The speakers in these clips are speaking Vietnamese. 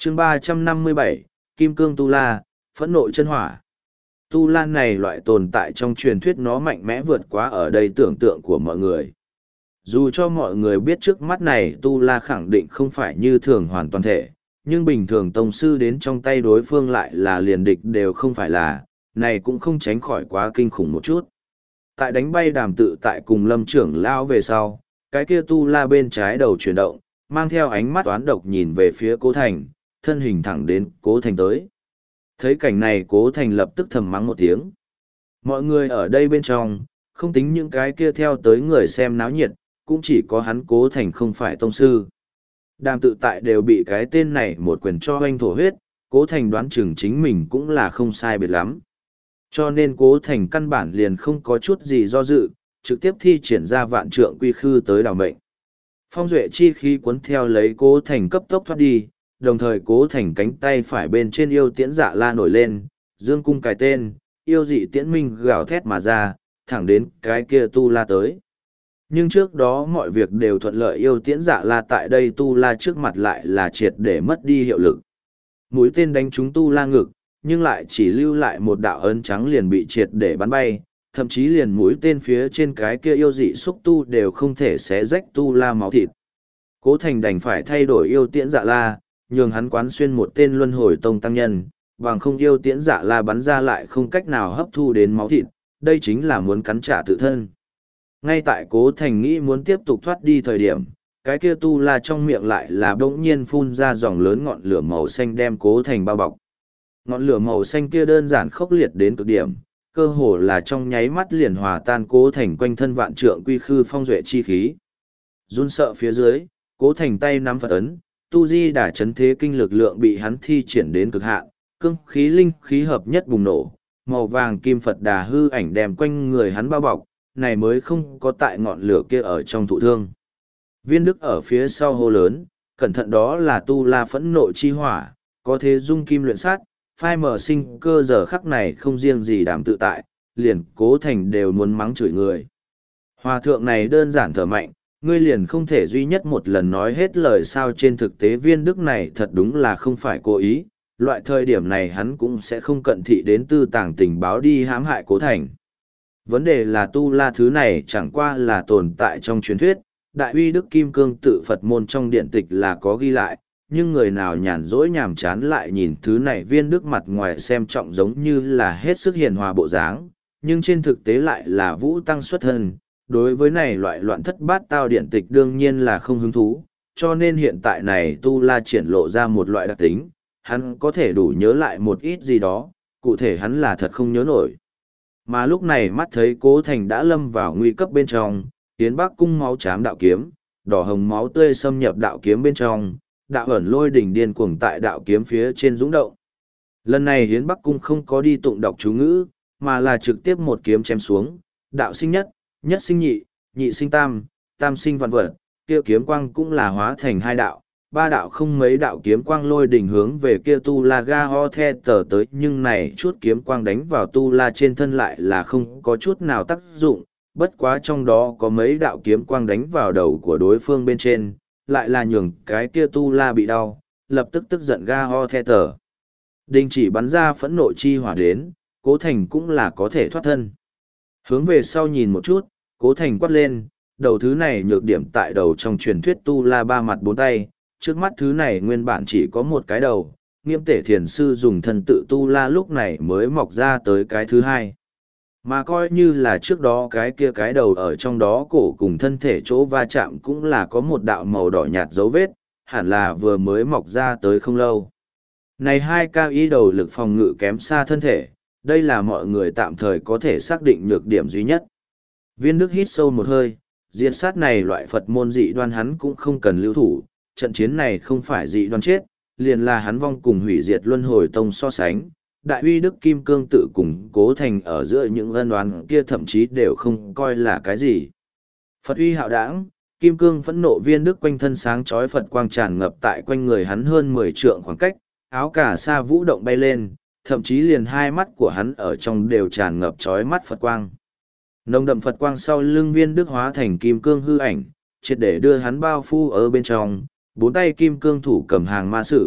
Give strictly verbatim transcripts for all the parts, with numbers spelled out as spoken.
chương ba trăm năm mươi bảy, Kim Cương Tu La, phẫn nộ chân hỏa. Tu La này loại tồn tại trong truyền thuyết nó mạnh mẽ vượt quá ở đây tưởng tượng của mọi người. Dù cho mọi người biết trước mắt này Tu La khẳng định không phải như thường hoàn toàn thể, nhưng bình thường tông sư đến trong tay đối phương lại là liền địch đều không phải là, này cũng không tránh khỏi quá kinh khủng một chút. Tại đánh bay Đàm Tự Tại cùng Lâm trưởng lao về sau, cái kia Tu La bên trái đầu chuyển động, mang theo ánh mắt toán độc nhìn về phía Cố Thành, thân hình thẳng đến Cố Thành tới. Thấy cảnh này Cố Thành lập tức thầm mắng một tiếng. Mọi người ở đây bên trong, không tính những cái kia theo tới người xem náo nhiệt, cũng chỉ có hắn Cố Thành không phải tông sư. Đàm Tự Tại đều bị cái tên này một quyền cho hoanh thổ huyết, Cố Thành đoán chừng chính mình cũng là không sai biệt lắm. Cho nên Cố Thành căn bản liền không có chút gì do dự, trực tiếp thi triển ra vạn trượng quy khư tới đào mệnh. Phong duệ chi khí cuốn theo lấy Cố Thành cấp tốc thoát đi, đồng thời Cố Thành cánh tay phải bên trên yêu tiễn dạ la nổi lên, dương cung cài tên, yêu dị tiễn minh gào thét mà ra, thẳng đến cái kia Tu La tới. Nhưng trước đó mọi việc đều thuận lợi, yêu tiễn dạ la tại đây Tu La trước mặt lại là triệt để mất đi hiệu lực. Mũi tên đánh trúng Tu La ngực, nhưng lại chỉ lưu lại một đạo ấn trắng liền bị triệt để bắn bay, thậm chí liền mũi tên phía trên cái kia yêu dị xúc tu đều không thể xé rách Tu La máu thịt. Cố Thành đành phải thay đổi yêu tiễn dạ la, nhường hắn quán xuyên một tên luân hồi tông tăng nhân, bằng không yêu tiễn dạ la bắn ra lại không cách nào hấp thu đến máu thịt, đây chính là muốn cắn trả tự thân. Ngay tại Cố Thành nghĩ muốn tiếp tục thoát đi thời điểm, cái kia Tu La trong miệng lại là bỗng nhiên phun ra dòng lớn ngọn lửa màu xanh đem Cố Thành bao bọc. Ngọn lửa màu xanh kia đơn giản khốc liệt đến cực điểm, cơ hồ là trong nháy mắt liền hòa tan Cố Thành quanh thân vạn trượng quy khư phong duệ chi khí. Run sợ phía dưới, Cố Thành tay nắm Phật ấn, tu di đả chấn thế kinh lực lượng bị hắn thi triển đến cực hạn, cương khí linh khí hợp nhất bùng nổ, màu vàng kim Phật đà hư ảnh đem quanh người hắn bao bọc, này mới không có tại ngọn lửa kia ở trong thụ thương. Viên Đức ở phía sau hô lớn, cẩn thận, đó là Tu La phẫn nộ chi hỏa, có thế dung kim luyện sát, phai mở sinh cơ. Giờ khắc này không riêng gì Đàm Tự Tại, liền Cố Thành đều muốn mắng chửi người. Hòa thượng này đơn giản thở mạnh, ngươi liền không thể duy nhất một lần nói hết lời sao? Trên thực tế Viên Đức này thật đúng là không phải cố ý, loại thời điểm này hắn cũng sẽ không cận thị đến tư tàng tình báo đi hãm hại Cố Thành. Vấn đề là Tu La thứ này chẳng qua là tồn tại trong truyền thuyết, Đại uy Đức Kim Cương tự Phật môn trong điện tịch là có ghi lại, nhưng người nào nhàn rỗi nhàm chán lại nhìn thứ này. Viên Đức mặt ngoài xem trọng giống như là hết sức hiền hòa bộ dáng, nhưng trên thực tế lại là vũ tăng xuất thân. Đối với này loại loạn thất bát tao điện tịch đương nhiên là không hứng thú, cho nên hiện tại này Tu La triển lộ ra một loại đặc tính, hắn có thể đủ nhớ lại một ít gì đó, cụ thể hắn là thật không nhớ nổi. Mà lúc này mắt thấy Cố Thành đã lâm vào nguy cấp bên trong, Yến Bắc cung máu chám đạo kiếm, đỏ hồng máu tươi xâm nhập đạo kiếm bên trong, đạo ẩn lôi đỉnh điên cuồng tại đạo kiếm phía trên dũng động. Lần này Yến Bắc cung không có đi tụng đọc chú ngữ, mà là trực tiếp một kiếm chém xuống, đạo sinh nhất, nhất sinh nhị, nhị sinh tam, tam sinh vạn vật, kia kiếm quang cũng là hóa thành hai đạo, ba đạo không mấy đạo kiếm quang lôi đỉnh hướng về kia Tu La ga ho the tờ tới, nhưng này chút kiếm quang đánh vào Tu La trên thân lại là không có chút nào tác dụng, bất quá trong đó có mấy đạo kiếm quang đánh vào đầu của đối phương bên trên, lại là nhường cái kia Tu La bị đau, lập tức tức giận ga ho the tờ. Đình chỉ bắn ra phẫn nộ chi hỏa đến, Cố Thành cũng là có thể thoát thân. Hướng về sau nhìn một chút, Cố Thành quát lên, đầu thứ này nhược điểm tại đầu trong truyền thuyết Tu La ba mặt bốn tay, trước mắt thứ này nguyên bản chỉ có một cái đầu, Nghiêm Tể Thiền Sư dùng thân tự Tu La lúc này mới mọc ra tới cái thứ hai. Mà coi như là trước đó cái kia cái đầu ở trong đó cổ cùng thân thể chỗ va chạm cũng là có một đạo màu đỏ nhạt dấu vết, hẳn là vừa mới mọc ra tới không lâu. Này hai cao y đầu lực phòng ngự kém xa thân thể, đây là mọi người tạm thời có thể xác định nhược điểm duy nhất. Viên Đức hít sâu một hơi, diệt sát này loại Phật môn dị đoan hắn cũng không cần lưu thủ, trận chiến này không phải dị đoan chết, liền là hắn vong cùng hủy diệt luân hồi tông so sánh. Đại uy Đức Kim Cương tự cùng Cố Thành ở giữa những ân oán kia thậm chí đều không coi là cái gì. Phật uy hạo đảng, Kim Cương phẫn nộ. Viên Đức quanh thân sáng chói Phật quang tràn ngập tại quanh người hắn hơn mười trượng khoảng cách, áo cà sa vũ động bay lên, thậm chí liền hai mắt của hắn ở trong đều tràn ngập chói mắt Phật quang. Nồng đậm Phật quang sau lưng Viên Đức hóa thành kim cương hư ảnh, triệt để đưa hắn bao phủ ở bên trong, bốn tay kim cương thủ cầm hàng ma sử,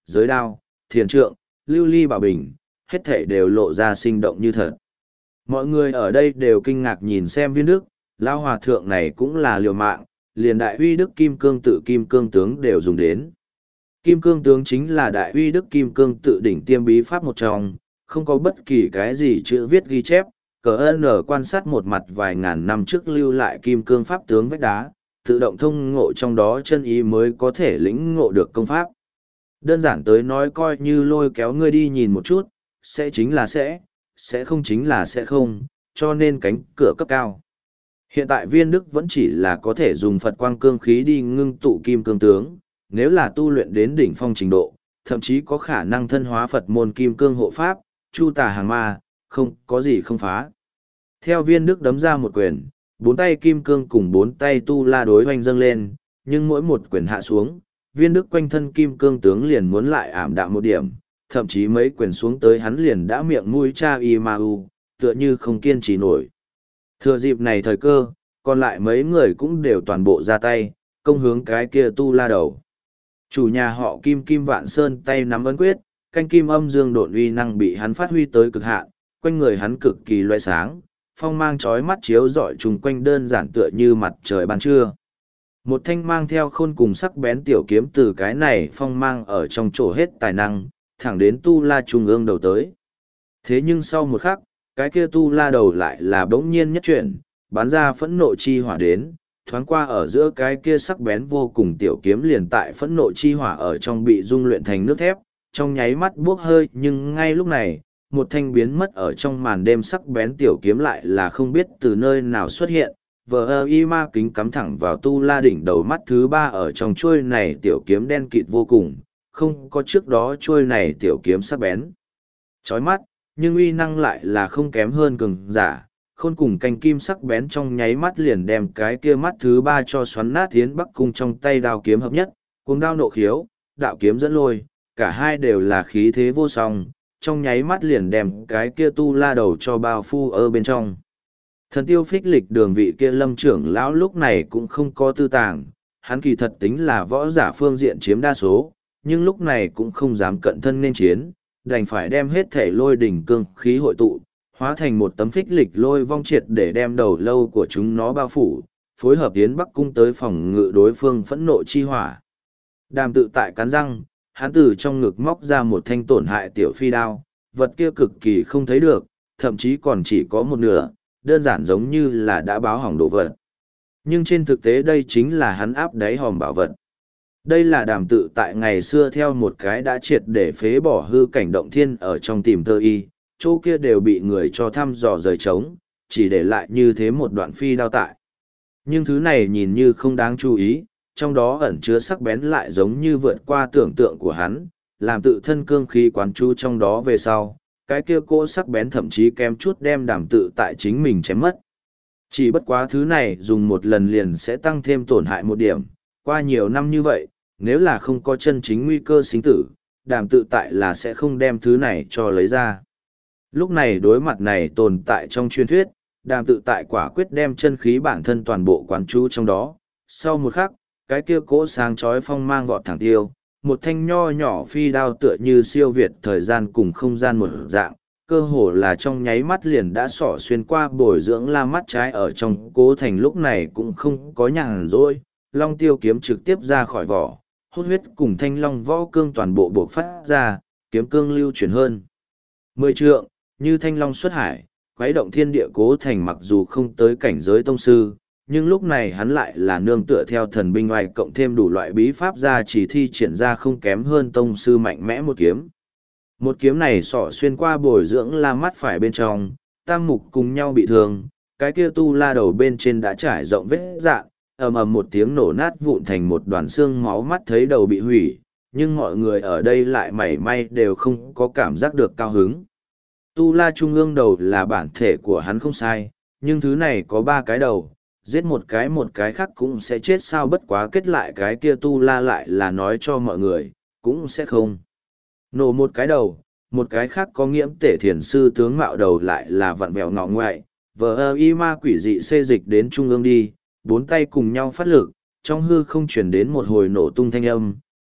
giới đao, thiền trượng, lưu ly bảo bình, hết thể đều lộ ra sinh động như thật. Mọi người ở đây đều kinh ngạc nhìn xem viên đức, lao hòa thượng này cũng là liều mạng, liền đại huy đức kim cương tự kim cương tướng đều dùng đến. Kim cương tướng chính là đại huy đức kim cương tự đỉnh tiêm bí pháp một trong, không có bất kỳ cái gì chữ viết ghi chép, cờ ơn ở quan sát một mặt vài ngàn năm trước lưu lại kim cương pháp tướng vách đá, tự động thông ngộ trong đó chân ý mới có thể lĩnh ngộ được công pháp. Đơn giản tới nói coi như lôi kéo ngươi đi nhìn một chút, sẽ chính là sẽ, sẽ không chính là sẽ không, cho nên cánh cửa cấp cao. Hiện tại viên đức vẫn chỉ là có thể dùng Phật quang cương khí đi ngưng tụ kim cương tướng, nếu là tu luyện đến đỉnh phong trình độ, thậm chí có khả năng thân hóa Phật môn kim cương hộ pháp, chu tà hàng ma, không có gì không phá. Theo viên đức đấm ra một quyền, bốn tay kim cương cùng bốn tay tu la đối hoành dâng lên, nhưng mỗi một quyền hạ xuống, viên đức quanh thân kim cương tướng liền muốn lại ảm đạm một điểm, thậm chí mấy quyền xuống tới hắn liền đã miệng mũi cha y ma u, tựa như không kiên trì nổi. Thừa dịp này thời cơ, còn lại mấy người cũng đều toàn bộ ra tay, công hướng cái kia tu la đầu. Chủ nhà họ Kim Kim Vạn Sơn tay nắm ấn quyết, canh kim âm dương độn uy năng bị hắn phát huy tới cực hạn, quanh người hắn cực kỳ loe sáng, phong mang chói mắt chiếu rọi chung quanh đơn giản tựa như mặt trời ban trưa. Một thanh mang theo khôn cùng sắc bén tiểu kiếm từ cái này phong mang ở trong chỗ hết tài năng, thẳng đến tu la trung ương đầu tới. Thế nhưng sau một khắc, cái kia tu la đầu lại là bỗng nhiên nhất chuyển, bắn ra phẫn nộ chi hỏa đến, thoáng qua ở giữa cái kia sắc bén vô cùng tiểu kiếm liền tại phẫn nộ chi hỏa ở trong bị dung luyện thành nước thép, trong nháy mắt buốc hơi, nhưng ngay lúc này, một thanh biến mất ở trong màn đêm sắc bén tiểu kiếm lại là không biết từ nơi nào xuất hiện, vờ ơ y ma kính cắm thẳng vào tu la đỉnh đầu mắt thứ ba ở trong chuôi này tiểu kiếm đen kịt vô cùng, không có trước đó chuôi này tiểu kiếm sắc bén. Chói mắt, nhưng uy năng lại là không kém hơn cường giả, khôn cùng canh kim sắc bén trong nháy mắt liền đem cái kia mắt thứ ba cho xoắn nát Yến Bắc Cung trong tay đao kiếm hợp nhất, cuồng đao nộ khiếu, đạo kiếm dẫn lôi, cả hai đều là khí thế vô song, trong nháy mắt liền đem cái kia tu la đầu cho bao phu ở bên trong. Thần tiêu phích lịch đường vị kia lâm trưởng lão lúc này cũng không có tư tàng, hắn kỳ thật tính là võ giả phương diện chiếm đa số, nhưng lúc này cũng không dám cận thân nên chiến, đành phải đem hết thể lôi đỉnh cương khí hội tụ, hóa thành một tấm phích lịch lôi vong triệt để đem đầu lâu của chúng nó bao phủ, phối hợp Yến Bắc Cung tới phòng ngự đối phương phẫn nộ chi hỏa. Đàm tự tại cắn răng, hắn từ trong ngực móc ra một thanh tổn hại tiểu phi đao, vật kia cực kỳ không thấy được, thậm chí còn chỉ có một nửa, đơn giản giống như là đã báo hỏng đồ vật. Nhưng trên thực tế đây chính là hắn áp đáy hòm bảo vật. Đây là đàm tự tại ngày xưa theo một cái đã triệt để phế bỏ hư cảnh động thiên ở trong tìm thơ y, chỗ kia đều bị người cho thăm dò rời trống, chỉ để lại như thế một đoạn phi đao tại. Nhưng thứ này nhìn như không đáng chú ý, trong đó ẩn chứa sắc bén lại giống như vượt qua tưởng tượng của hắn, làm tự thân cương khí quán chú trong đó về sau, cái kia cỗ sắc bén thậm chí kém chút đem đàm tự tại chính mình chém mất. Chỉ bất quá thứ này dùng một lần liền sẽ tăng thêm tổn hại một điểm, qua nhiều năm như vậy, nếu là không có chân chính nguy cơ sinh tử, đàm tự tại là sẽ không đem thứ này cho lấy ra. Lúc này đối mặt này tồn tại trong truyền thuyết, đàm tự tại quả quyết đem chân khí bản thân toàn bộ quán chú trong đó. Sau một khắc, cái kia cỗ sáng chói phong mang vọt thẳng tiêu, một thanh nho nhỏ phi đao tựa như siêu việt thời gian cùng không gian một dạng, cơ hồ là trong nháy mắt liền đã xỏ xuyên qua bồi dưỡng la mắt trái ở trong cố thành lúc này cũng không có nhàn rỗi, long tiêu kiếm trực tiếp ra khỏi vỏ, hút huyết cùng thanh long võ cương toàn bộ buộc phát ra, kiếm cương lưu chuyển hơn. Mười trượng, như thanh long xuất hải, quấy động thiên địa cố thành mặc dù không tới cảnh giới tông sư, nhưng lúc này hắn lại là nương tựa theo thần binh oai cộng thêm đủ loại bí pháp ra chỉ thi triển ra không kém hơn tông sư mạnh mẽ một kiếm. Một kiếm này sọ xuyên qua bồi dưỡng la mắt phải bên trong, tam mục cùng nhau bị thương, cái kia tu la đầu bên trên đã trải rộng vết dạn, ầm ầm một tiếng nổ nát vụn thành một đoàn xương máu mắt thấy đầu bị hủy, nhưng mọi người ở đây lại mảy may đều không có cảm giác được cao hứng. Tu la trung ương đầu là bản thể của hắn không sai, nhưng thứ này có ba cái đầu, giết một cái một cái khác cũng sẽ chết sao bất quá kết lại cái kia tu la lại là nói cho mọi người, cũng sẽ không. Nổ một cái đầu, một cái khác có nghiễm tể thiền sư tướng mạo đầu lại là vặn vẹo ngọ ngoại, vờ ơ y ma quỷ dị xê dịch đến trung ương đi, bốn tay cùng nhau phát lực, trong hư không chuyển đến một hồi nổ tung thanh âm,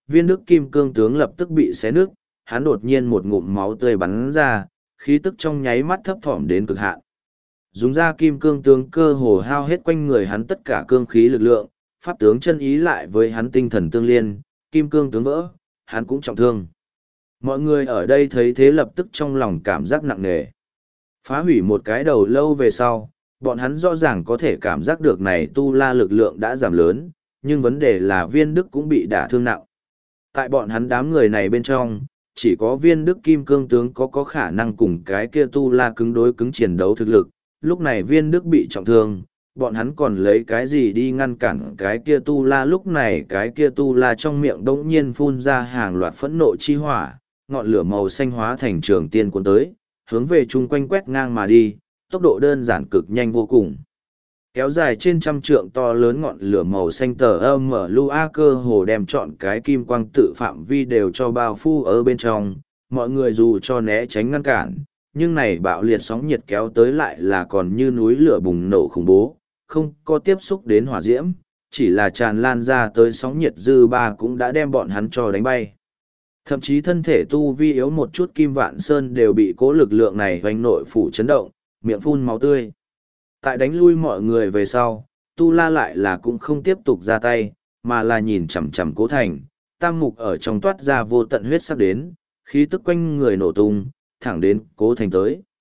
viên đức kim cương tướng lập tức bị xé nứt, hắn đột nhiên một ngụm máu tươi bắn ra, khí tức trong nháy mắt thấp thỏm đến cực hạn. Dùng ra kim cương tướng cơ hồ hao hết quanh người hắn tất cả cương khí lực lượng, pháp tướng chân ý lại với hắn tinh thần tương liên, kim cương tướng vỡ, hắn cũng trọng thương. Mọi người ở đây thấy thế lập tức trong lòng cảm giác nặng nề. Phá hủy một cái đầu lâu về sau, bọn hắn rõ ràng có thể cảm giác được này tu la lực lượng đã giảm lớn, nhưng vấn đề là viên đức cũng bị đả thương nặng. Tại bọn hắn đám người này bên trong, chỉ có viên đức kim cương tướng có có khả năng cùng cái kia tu la cứng đối cứng chiến đấu thực lực. Lúc này viên đức bị trọng thương, bọn hắn còn lấy cái gì đi ngăn cản cái kia tu la. Lúc này cái kia tu la trong miệng đống nhiên phun ra hàng loạt phẫn nộ chi hỏa, ngọn lửa màu xanh hóa thành trường tiên cuốn tới, hướng về chung quanh quét ngang mà đi, tốc độ đơn giản cực nhanh vô cùng. Kéo dài trên trăm trượng to lớn ngọn lửa màu xanh tờ âm mở lưu a cơ hồ đem trọn cái kim quang tự phạm vi đều cho bao phu ở bên trong, mọi người dù cho né tránh ngăn cản, nhưng này bạo liệt sóng nhiệt kéo tới lại là còn như núi lửa bùng nổ khủng bố, không có tiếp xúc đến hỏa diễm, chỉ là tràn lan ra tới sóng nhiệt dư ba cũng đã đem bọn hắn cho đánh bay. Thậm chí thân thể tu vi yếu một chút Kim Vạn Sơn đều bị cố lực lượng này hoành nội phủ chấn động, miệng phun máu tươi. Tại đánh lui mọi người về sau, Tu La lại là cũng không tiếp tục ra tay, mà là nhìn chằm chằm Cố Thành, tam mục ở trong toát ra vô tận huyết sắc đến, khí tức quanh người nổ tung, thẳng đến Cố Thành tới.